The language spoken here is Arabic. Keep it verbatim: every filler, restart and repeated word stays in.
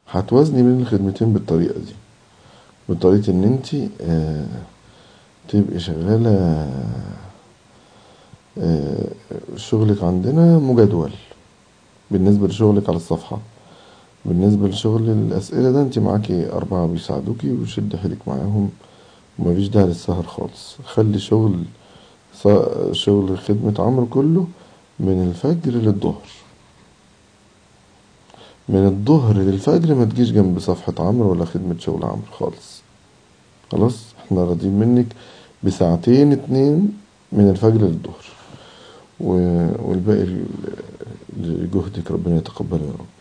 هتوازني بين الخدمتين بالطريقة دي، بطريقة ان انتي آه تبقي شغالة آه شغلك عندنا مجدول بالنسبة لشغلك على الصفحة. بالنسبة لشغل الأسئلة ده انت معاكي أربعة بيساعدوكي وشد حيلك معاهم، ومفيش داعي للسهر خالص. خلي شغل شغل خدمة عمرو كله من الفجر للظهر، من الظهر للفجر ما تجيش جنب صفحة عمرو ولا خدمة شغل عمرو خالص. خلاص احنا راضيين منك بساعتين اتنين من الفجر للظهر، والباقي لجهدك ربنا يتقبله يا رب.